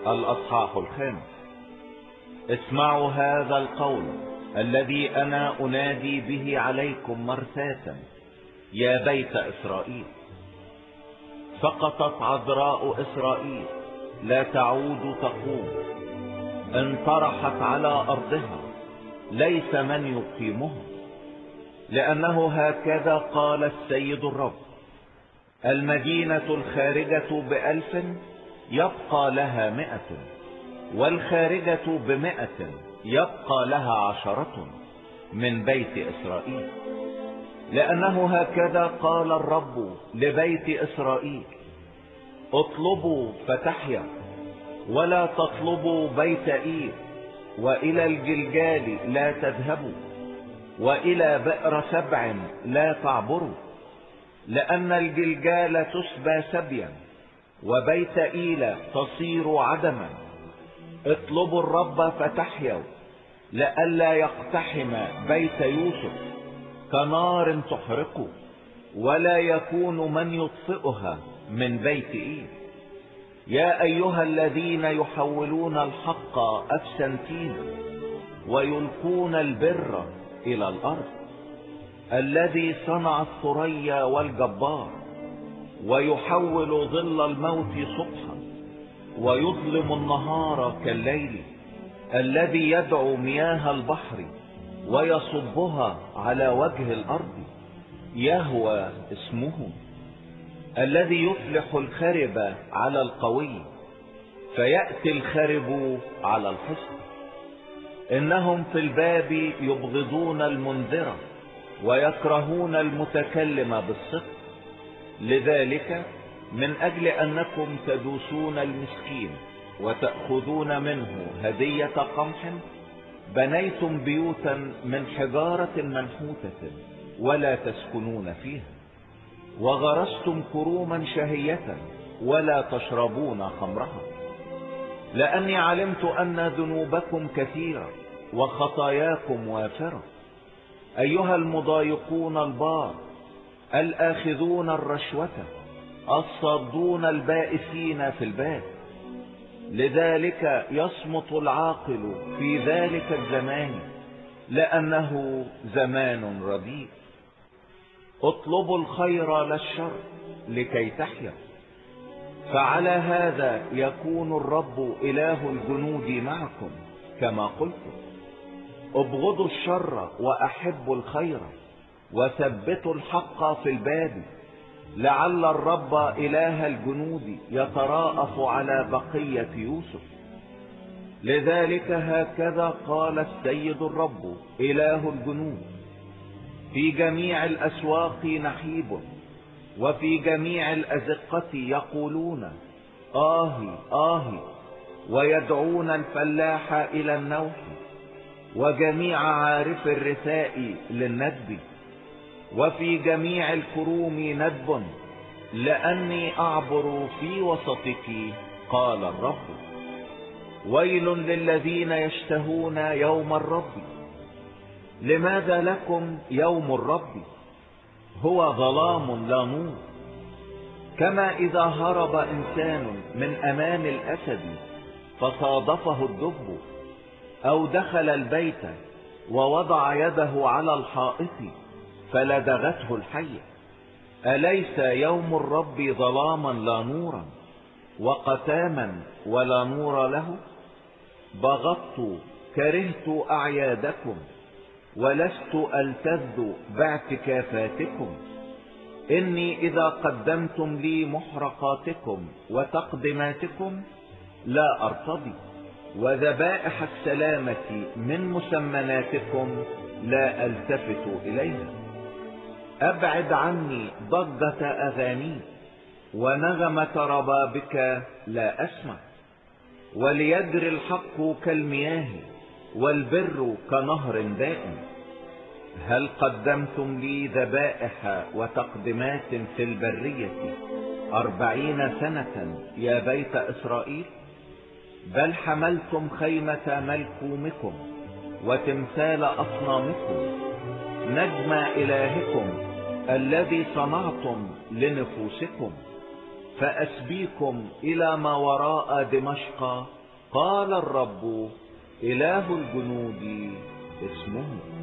الأصحاح 5. اسمعوا هذا القول الذي أنا أنادي به عليكم مرثاة يا بيت إسرائيل. سقطت عذراء إسرائيل لا تعود تقوم، انطرحت على أرضها ليس من يقيمها. لأنه هكذا قال السيد الرب: المدينة الخارجة ب1000 يبقى لها 100، والخارجة ب100 يبقى لها 10 من بيت إسرائيل. لأنه هكذا قال الرب لبيت إسرائيل: اطلبوا فتحيا، ولا تطلبوا بيت إيل، وإلى الجلجال لا تذهبوا، وإلى بئر سبع لا تعبروا، لأن الجلجال تسبى سبيا، وبيت إيل تصير عدما. اطلبوا الرب فتحيوا، لئلا يقتحم بيت يوسف كنار تحرقه، ولا يكون من يطفئها من بيت إيل. يا أيها الذين يحولون الحق أفسنتين ويلقون البر إلى الأرض، الذي صنع الثريا والجبار، ويحول ظل الموت صبحا ويظلم النهار كالليل، الذي يدعو مياه البحر ويصبها على وجه الأرض، يهوى اسمه، الذي يفلح الخرب على القوي فيأتي الخرب على الحصن. إنهم في الباب يبغضون المنذرة ويكرهون المتكلم بالصدق. لذلك من أجل أنكم تدوسون المسكين وتأخذون منه هدية قمح، بنيتم بيوتا من حجارة منحوتة ولا تسكنون فيها، وغرستم كروما شهية ولا تشربون خمرها. لأني علمت أن ذنوبكم كثيرة وخطاياكم وافرة، أيها المضايقون البار، الآخذون الرشوة، الصادون البائسين في الباب. لذلك يصمت العاقل في ذلك الزمان، لأنه زمان رديء. اطلبوا الخير لا الشر لكي تحيا، فعلى هذا يكون الرب إله الجنود معكم كما قلت. ابغضوا الشر وأحبوا الخير، وثبتوا الحق في الباب، لعل الرب إله الجنود يتراءف على بقية يوسف. لذلك هكذا قال السيد الرب إله الجنود: في جميع الأسواق نحيب، وفي جميع الأزقة يقولون آهي آهي، ويدعون الفلاح إلى النوح، وجميع عارف الرثاء للندب، وفي جميع الكروم ندب، لأني أعبر في وسطك، قال الرب. ويل للذين يشتهون يوم الرب. لماذا لكم يوم الرب؟ هو ظلام لا نور. كما إذا هرب إنسان من أمان الأسد فصادفه الدب، أو دخل البيت ووضع يده على الحائط فلدغته الحية. أليس يوم الرب ظلاما لا نورا، وقتاما ولا نور له؟ بغضت كرهت أعيادكم، ولست ألتذ باعتكافاتكم. إني إذا قدمتم لي محرقاتكم وتقدماتكم لا أرتضي، وذبائح السلامة من مسمناتكم لا ألتفت إليها. أبعد عني ضجة أغاني، ونغمة ربابك لا أسمع. وليجري الحق كالمياه، والبر كنهر دائم. هل قدمتم لي ذبائح وتقدمات في البرية 40 سنة يا بيت إسرائيل؟ بل حملتم خيمة ملكومكم وتمثال أصنامكم، نجم إلهكم الذي صنعتم لنفوسكم، فأسبيكم إلى ما وراء دمشق قال الرب إله الجنود اسمه.